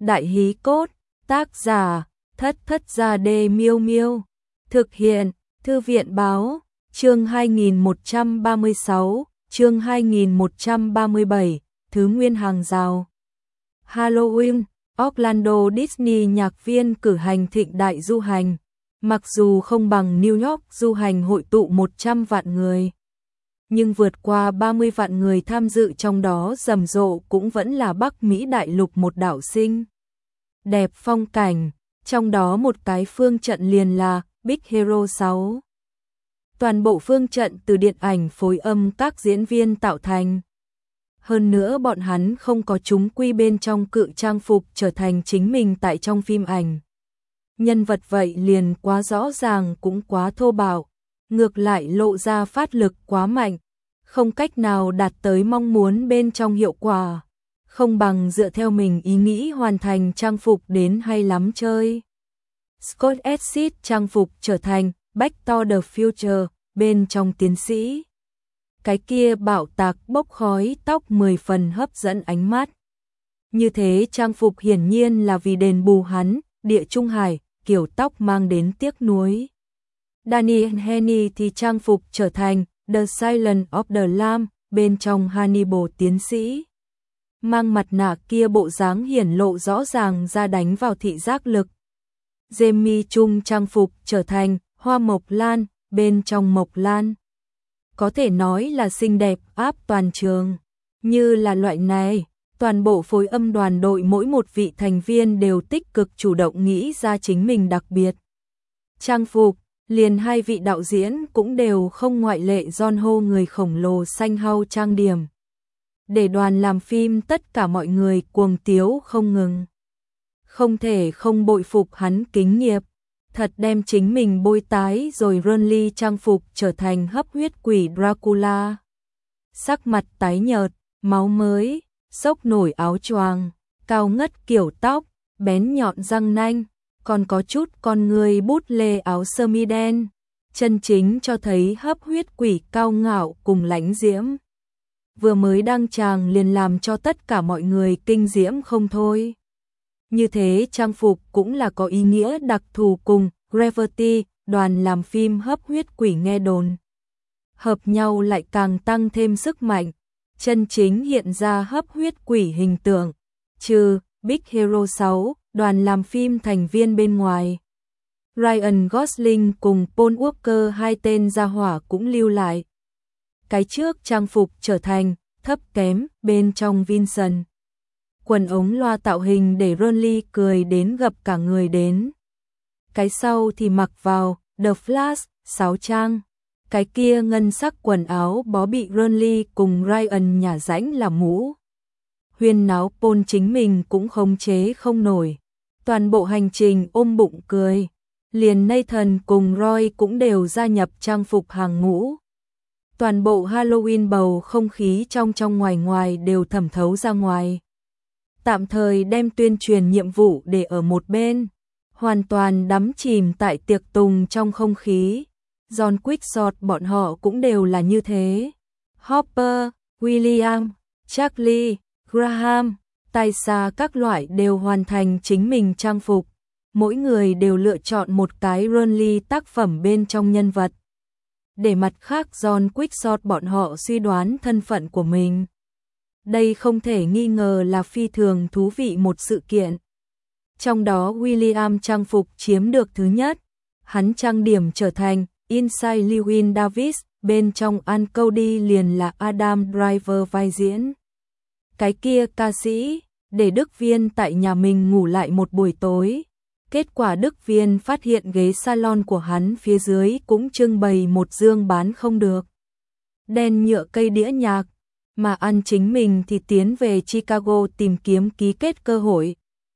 Đại hí cốt, tác giả, Thất Thất Gia Đê Miêu Miêu. Thực hiện, Thư viện báo, chương 2136, chương 2137, Thứ Nguyên Hàng Rào. Halloween, Orlando Disney nhạc viên cử hành thịnh đại du hành. Mặc dù không bằng New York du hành hội tụ 100 vạn người, nhưng vượt qua 30 vạn người tham dự trong đó rầm rộ cũng vẫn là Bắc Mỹ đại lục một đảo xinh đẹp phong cảnh, trong đó một cái phương trận liền là Big Hero 6. Toàn bộ phương trận từ điện ảnh phối âm các diễn viên tạo thành. Hơn nữa bọn hắn không có chúng quy bên trong cự trang phục trở thành chính mình tại trong phim ảnh. Nhân vật vậy liền quá rõ ràng cũng quá thô bạo, ngược lại lộ ra phát lực quá mạnh, không cách nào đạt tới mong muốn bên trong hiệu quả, không bằng dựa theo mình ý nghĩ hoàn thành trang phục đến hay lắm chơi. Scott Eastwood trang phục trở thành Back to the Future bên trong tiến sĩ. Cái kia bạo tạc bốc khói tóc 10 phần hấp dẫn ánh mắt. Như thế trang phục hiển nhiên là vì đền bù hắn, Địa Trung Hải, kiểu tóc mang đến tiếc nuối. Daniel Henney thì trang phục trở thành The Silence of the Lamb bên trong Hannibal tiến sĩ. Mang mặt nạ kia bộ dáng hiển lộ rõ ràng ra đánh vào thị giác lực. Jamie Chung trang phục trở thành Hoa Mộc Lan bên trong Mộc Lan. Có thể nói là xinh đẹp áp toàn trường. Như là loại này, toàn bộ phối âm đoàn đội mỗi một vị thành viên đều tích cực chủ động nghĩ ra chính mình đặc biệt trang phục, liền hai vị đạo diễn cũng đều không ngoại lệ John Ho người khổng lồ xanh hau trang điểm. Để đoàn làm phim tất cả mọi người cuồng tiếu không ngừng. Không thể không bội phục hắn kính nghiệp, thật đem chính mình bôi tái rồi Ronly trang phục trở thành hấp huyết quỷ Dracula. Sắc mặt tái nhợt, máu mới, xốc nổi áo choàng, cao ngất kiểu tóc, bén nhọn răng nanh, còn có chút con người bút lê áo sơ mi đen, chân chính cho thấy hấp huyết quỷ cao ngạo cùng lãnh diễm. Vừa mới đăng tràng liền làm cho tất cả mọi người kinh diễm không thôi. Như thế trang phục cũng là có ý nghĩa đặc thù cùng Gravity, đoàn làm phim hấp huyết quỷ nghe đồn. Hợp nhau lại càng tăng thêm sức mạnh, chân chính hiện ra hấp huyết quỷ hình tượng, trừ Big Hero 6, đoàn làm phim thành viên bên ngoài. Ryan Gosling cùng Paul Walker hai tên gia hỏa cũng lưu lại. Cái trước trang phục trở thành thấp kém bên trong Vincent. Quần ống loa tạo hình để Ronly cười đến gập cả người đến. Cái sau thì mặc vào The Flash, 6 trang. Cái kia ngân sắc quần áo bó bị Ronly cùng Ryan nhả rãnh làm mũ. Huyên náo Paul chính mình cũng khống chế không nổi. Toàn bộ hành trình ôm bụng cười. Liền Nathan cùng Roy cũng đều gia nhập trang phục hàng ngũ. Toàn bộ Halloween bầu không khí trong ngoài ngoài đều thẩm thấu ra ngoài. Tạm thời đem tuyên truyền nhiệm vụ để ở một bên, hoàn toàn đắm chìm tại tiệc tùng trong không khí. John Quixote bọn họ cũng đều là như thế. Hopper, William, Charlie, Graham, Tysa các loại đều hoàn thành chính mình trang phục. Mỗi người đều lựa chọn một cái Ronly tác phẩm bên trong nhân vật. Để mặt khác John Quixote bọn họ suy đoán thân phận của mình. Đây không thể nghi ngờ là phi thường thú vị một sự kiện. Trong đó William trang phục chiếm được thứ nhất. Hắn trang điểm trở thành Inside Llewyn Davis, bên trong Uncody liền là Adam Driver vai diễn. Cái kia ca sĩ, để Đức Viên tại nhà mình ngủ lại một buổi tối. Kết quả Đức Viên phát hiện ghế salon của hắn phía dưới cũng trưng bày một dương bán không được. Đen nhựa cây đĩa nhạc, mà ăn chính mình thì tiến về Chicago tìm kiếm ký kết cơ hội.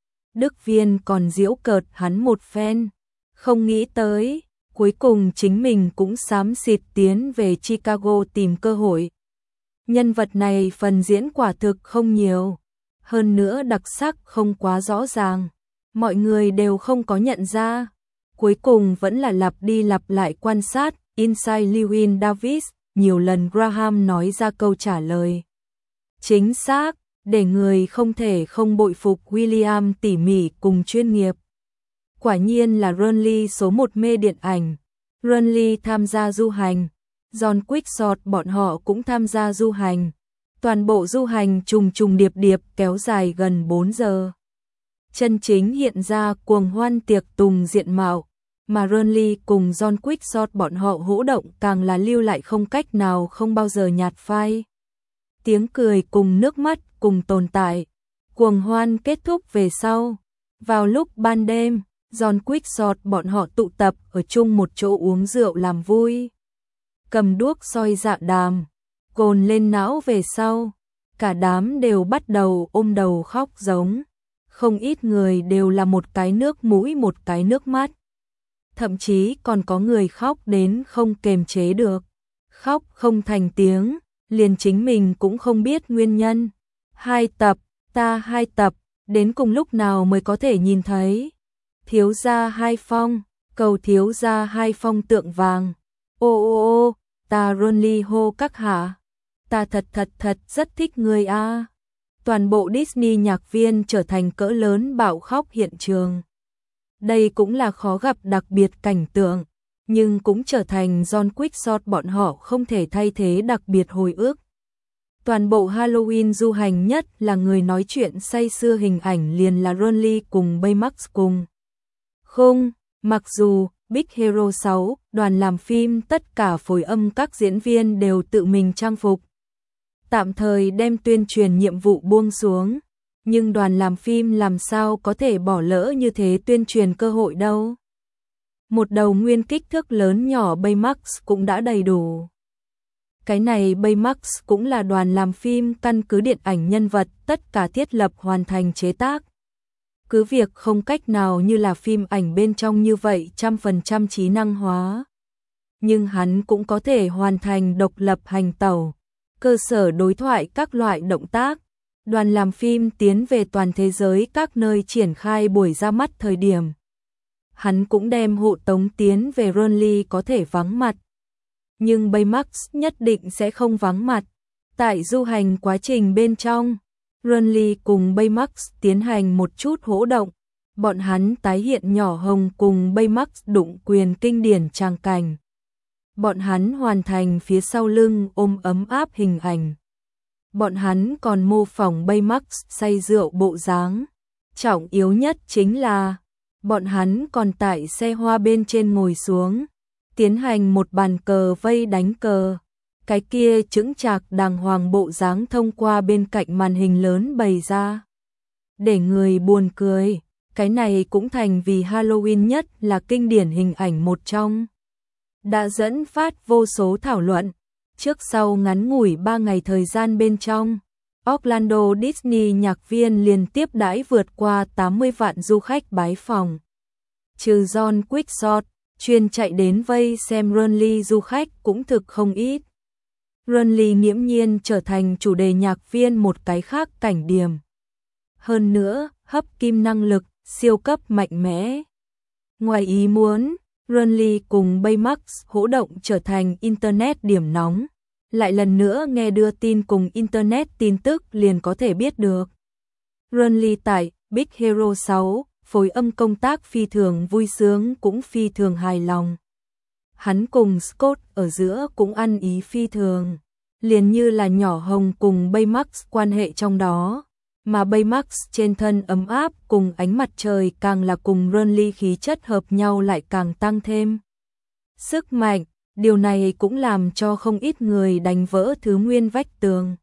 Đức Viên còn giễu cợt hắn một phen, không nghĩ tới, cuối cùng chính mình cũng xám xịt tiến về Chicago tìm cơ hội. Nhân vật này phần diễn quả thực không nhiều, hơn nữa đặc sắc không quá rõ ràng, mọi người đều không có nhận ra. Cuối cùng vẫn là lặp đi lặp lại quan sát Inside Llewyn Davis, nhiều lần Graham nói ra câu trả lời. Chính xác, để người không thể không bội phục William tỉ mỉ cùng chuyên nghiệp. Quả nhiên là Ronly số 1 mê điện ảnh. Ronly tham gia du hành, John Quickshot bọn họ cũng tham gia du hành. Toàn bộ du hành trùng trùng điệp điệp kéo dài gần 4 giờ. Chân chính hiện ra cuồng hoan tiệc tùng diện mạo, mà Ronly cùng John Quickshot bọn họ hỗ động càng là lưu lại không cách nào không bao giờ nhạt phai. Tiếng cười cùng nước mắt cùng tồn tại. Cuồng hoan kết thúc về sau. Vào lúc ban đêm, John Quickshot bọn họ tụ tập ở chung một chỗ uống rượu làm vui. Cầm đuốc soi dạ đàm, cồn lên não về sau. Cả đám đều bắt đầu ôm đầu khóc giống. Không ít người đều là một cái nước mũi một cái nước mắt. Thậm chí còn có người khóc đến không kềm chế được. Khóc không thành tiếng, liền chính mình cũng không biết nguyên nhân. 2 tập, ta 2 tập, đến cùng lúc nào mới có thể nhìn thấy. Thiếu gia Hai Phong, cầu thiếu gia Hai Phong tượng vàng. Ô, ta Ronly hô các hạ. Ta thật rất thích người a. Toàn bộ Disney nhạc viên trở thành cỡ lớn bạo khóc hiện trường. Đây cũng là khó gặp đặc biệt cảnh tượng, nhưng cũng trở thành John Quickshot bọn họ không thể thay thế đặc biệt hồi ức. Toàn bộ Halloween du hành nhất là người nói chuyện say sưa hình ảnh liền là Ronly cùng Baymax cùng. Không, mặc dù Big Hero 6, đoàn làm phim tất cả phối âm các diễn viên đều tự mình trang phục. Tạm thời đem tuyên truyền nhiệm vụ buông xuống, nhưng đoàn làm phim làm sao có thể bỏ lỡ như thế tuyên truyền cơ hội đâu. Một đầu nguyên kích thước lớn nhỏ Baymax cũng đã đầy đủ. Cái này Baymax cũng là đoàn làm phim căn cứ điện ảnh nhân vật tất cả thiết lập hoàn thành chế tác. Cứ việc không cách nào như là phim ảnh bên trong như vậy 100% trí năng hóa. Nhưng hắn cũng có thể hoàn thành độc lập hành tẩu, cơ sở đối thoại các loại động tác. Đoàn làm phim tiến về toàn thế giới các nơi triển khai buổi ra mắt thời điểm. Hắn cũng đem hộ tống tiến về Ronly có thể vắng mặt. Nhưng Baymax nhất định sẽ không vắng mặt. Tại du hành quá trình bên trong, Ronly cùng Baymax tiến hành một chút hỗ động. Bọn hắn tái hiện nhỏ hồng cùng Baymax đụng quyền kinh điển tràng cảnh. Bọn hắn hoàn thành phía sau lưng ôm ấm áp hình ảnh. Bọn hắn còn mô phỏng Baymax say rượu bộ dáng. Trọng yếu nhất chính là bọn hắn còn tại xe hoa bên trên ngồi xuống, tiến hành một bàn cờ vây đánh cờ. Cái kia chững chạc đàng hoàng bộ dáng thông qua bên cạnh màn hình lớn bày ra. Để người buồn cười, cái này cũng thành vì Halloween nhất là kinh điển hình ảnh một trong. Đã dẫn phát vô số thảo luận. Trước sau ngắn ngủi 3 ngày thời gian bên trong, Orlando Disney nhạc viên liên tiếp đãi vượt qua 80 vạn du khách bái phỏng. Trừ John Quickshot, chuyên chạy đến vây xem Ronly du khách cũng thực không ít. Ronly nghiễm nhiên trở thành chủ đề nhạc viên một cái khác cảnh điểm. Hơn nữa, hấp kim năng lực, siêu cấp mạnh mẽ. Ngoài ý muốn, Ronly cùng Baymax hỗ động trở thành Internet điểm nóng. Lại lần nữa nghe đưa tin cùng Internet tin tức liền có thể biết được. Ronly tại Big Hero 6, phối âm công tác phi thường vui sướng cũng phi thường hài lòng. Hắn cùng Scott ở giữa cũng ăn ý phi thường. Liền như là nhỏ hồng cùng Baymax quan hệ trong đó. Mà Baymax trên thân ấm áp cùng ánh mặt trời càng là cùng Ronly khí chất hợp nhau lại càng tăng thêm sức mạnh. Điều này cũng làm cho không ít người đánh vỡ thứ nguyên vách tường.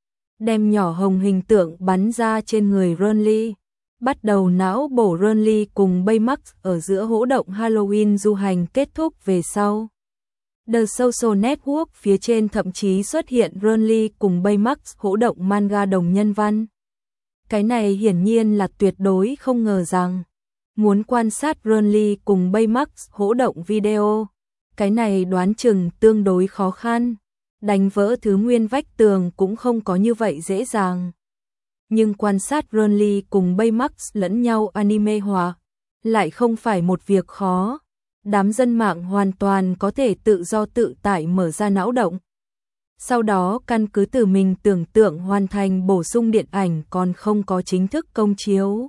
Đem nhỏ hồng hình tượng bắn ra trên người Ronly. Bắt đầu não bổ Ronly cùng Baymax ở giữa hỗ động Halloween du hành kết thúc về sau. The Social Network phía trên thậm chí xuất hiện Ronly cùng Baymax hỗ động manga đồng nhân văn. Cái này hiển nhiên là tuyệt đối không ngờ rằng. Muốn quan sát Ronly cùng Baymax hỗ động video. Cái này đoán chừng tương đối khó khăn. Đánh vỡ thứ nguyên vách tường cũng không có như vậy dễ dàng. Nhưng quan sát Ronly cùng Baymax lẫn nhau anime hóa lại không phải một việc khó. Đám dân mạng hoàn toàn có thể tự do tự tại mở ra não động. Sau đó căn cứ từ mình tưởng tượng hoàn thành bổ sung điện ảnh còn không có chính thức công chiếu.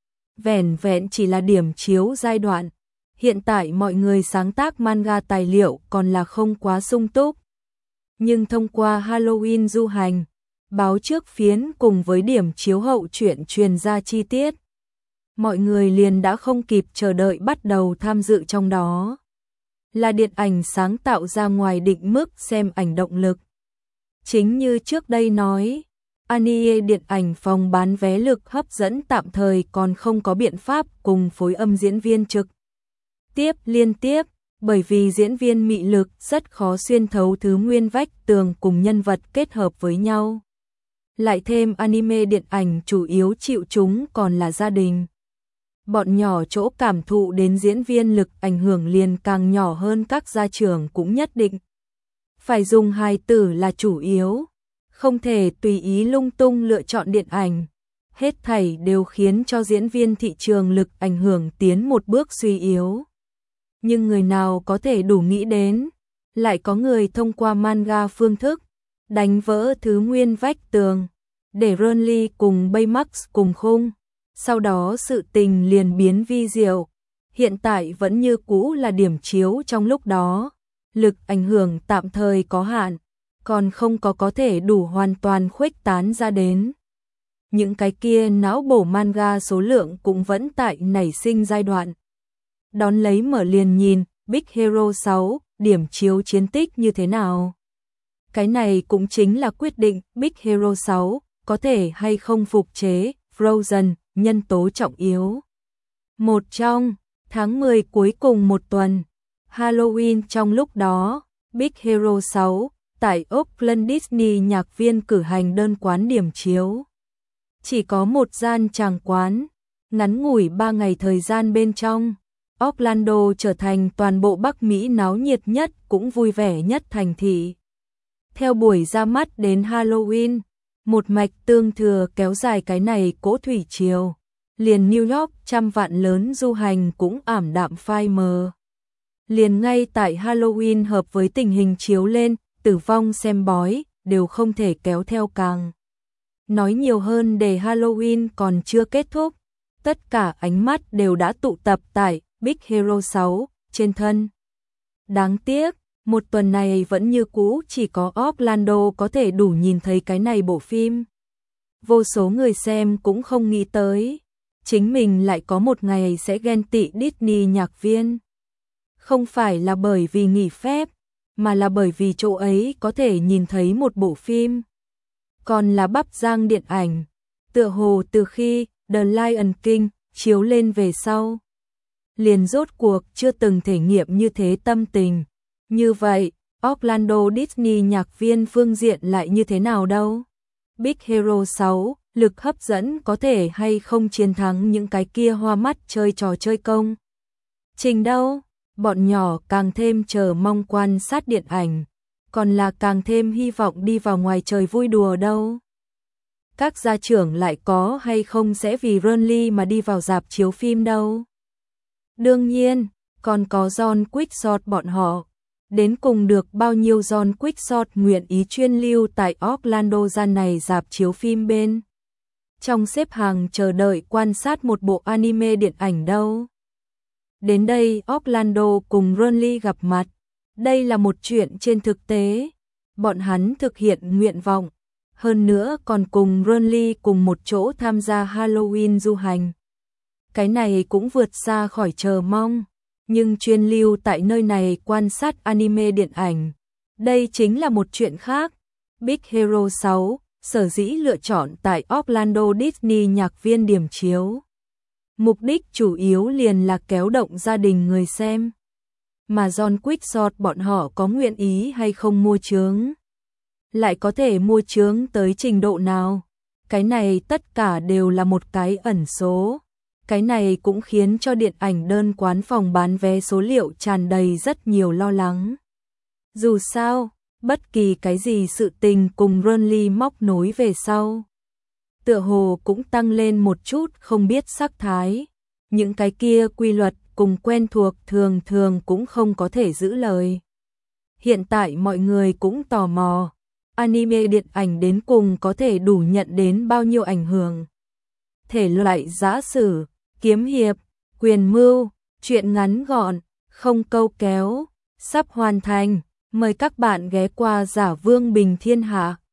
Vẻn vẹn chỉ là điểm chiếu giai đoạn. Hiện tại mọi người sáng tác manga tài liệu còn là không quá sung túc. Nhưng thông qua Halloween du hành, báo trước phiến cùng với điểm chiếu hậu truyện truyền ra chi tiết, mọi người liền đã không kịp chờ đợi bắt đầu tham dự trong đó. Là điện ảnh sáng tạo ra ngoài định mức xem ảnh động lực. Chính như trước đây nói, anime điện ảnh phòng bán vé lực hấp dẫn tạm thời còn không có biện pháp cùng phối âm diễn viên trực tiếp liên tiếp, bởi vì diễn viên mị lực rất khó xuyên thấu thứ nguyên vách tường cùng nhân vật kết hợp với nhau. Lại thêm anime điện ảnh chủ yếu chịu chúng còn là gia đình. Bọn nhỏ chỗ cảm thụ đến diễn viên lực ảnh hưởng liền càng nhỏ hơn, các gia trưởng cũng nhất định phải dùng hài tử là chủ yếu, không thể tùy ý lung tung lựa chọn điện ảnh. Hết thảy đều khiến cho diễn viên thị trường lực ảnh hưởng tiến một bước suy yếu. Nhưng người nào có thể đủ nghĩ đến, lại có người thông qua manga phương thức đánh vỡ thứ nguyên vách tường, để Renly cùng Baymax cùng khung. Sau đó sự tình liền biến vi diệu. Hiện tại vẫn như cũ là điểm chiếu trong lúc đó, lực ảnh hưởng tạm thời có hạn, còn không có thể đủ hoàn toàn khuếch tán ra đến. Những cái kia não bổ manga số lượng cũng vẫn tại nảy sinh giai đoạn. Đón lấy mở liền nhìn Big Hero 6 điểm chiếu chiến tích như thế nào. Cái này cũng chính là quyết định Big Hero 6 có thể hay không phục chế Frozen nhân tố trọng yếu. Một trong tháng 10 cuối cùng một tuần, Halloween trong lúc đó, Big Hero 6 tại Oakland Disney nhạc viên cử hành đơn quán điểm chiếu. Chỉ có một gian tràng quán, ngắn ngủi 3 ngày thời gian bên trong, Orlando trở thành toàn bộ Bắc Mỹ náo nhiệt nhất cũng vui vẻ nhất thành thị. Theo buổi ra mắt đến Halloween, một mạch tương thừa kéo dài cái này cỗ thủy triều, liền New York trăm vạn lớn du hành cũng ảm đạm phai mờ. Liền ngay tại Halloween hợp với tình hình chiếu lên, tử vong xem bói, đều không thể kéo theo càng. Nói nhiều hơn để Halloween còn chưa kết thúc, tất cả ánh mắt đều đã tụ tập tại Big Hero 6 trên thân. Đáng tiếc, một tuần này vẫn như cũ chỉ có Orlando có thể đủ nhìn thấy cái này bộ phim. Vô số người xem cũng không nghĩ tới, chính mình lại có một ngày sẽ ghen tị Disney nhạc viên. Không phải là bởi vì nghỉ phép, mà là bởi vì chỗ ấy có thể nhìn thấy một bộ phim. Còn là bắp giang điện ảnh, tựa hồ từ khi The Lion King chiếu lên về sau, liền rốt cuộc chưa từng thể nghiệm như thế tâm tình. Như vậy, Orlando Disney nhạc viên phương diện lại như thế nào đâu? Big Hero 6, lực hấp dẫn có thể hay không chiến thắng những cái kia hoa mắt chơi trò chơi công trình đâu? Bọn nhỏ càng thêm chờ mong quan sát điện ảnh, còn là càng thêm hy vọng đi vào ngoài trời vui đùa đâu. Các gia trưởng lại có hay không sẽ vì Renly mà đi vào rạp chiếu phim đâu. Đương nhiên, còn có John Quickshot bọn họ. Đến cùng được bao nhiêu John Quickshot nguyện ý chuyên lưu tại Orlando gian này rạp chiếu phim bên trong xếp hàng chờ đợi quan sát một bộ anime điện ảnh đâu. Đến đây Orlando cùng Renly gặp mặt. Đây là một chuyện trên thực tế. Bọn hắn thực hiện nguyện vọng. Hơn nữa còn cùng Renly cùng một chỗ tham gia Halloween du hành. Cái này cũng vượt xa khỏi chờ mong. Nhưng chuyên lưu tại nơi này quan sát anime điện ảnh, đây chính là một chuyện khác. Big Hero 6 sở dĩ lựa chọn tại Orlando Disney nhạc viên điểm chiếu. Mục đích chủ yếu liền là kéo động gia đình người xem. Mà John Quickshot bọn họ có nguyện ý hay không mua chướng? Lại có thể mua chướng tới trình độ nào? Cái này tất cả đều là một cái ẩn số. Cái này cũng khiến cho điện ảnh đơn quán phòng bán vé số liệu tràn đầy rất nhiều lo lắng. Dù sao, bất kỳ cái gì sự tình cùng Renly móc nối về sau, tựa hồ cũng tăng lên một chút không biết sắc thái. Những cái kia quy luật cùng quen thuộc thường thường cũng không có thể giữ lời. Hiện tại mọi người cũng tò mò, anime điện ảnh đến cùng có thể đủ nhận đến bao nhiêu ảnh hưởng. Thể loại giã sử, kiếm hiệp, quyền mưu, truyện ngắn gọn, không câu kéo, sắp hoàn thành. Mời các bạn ghé qua Giả Vương Bình Thiên Hạ.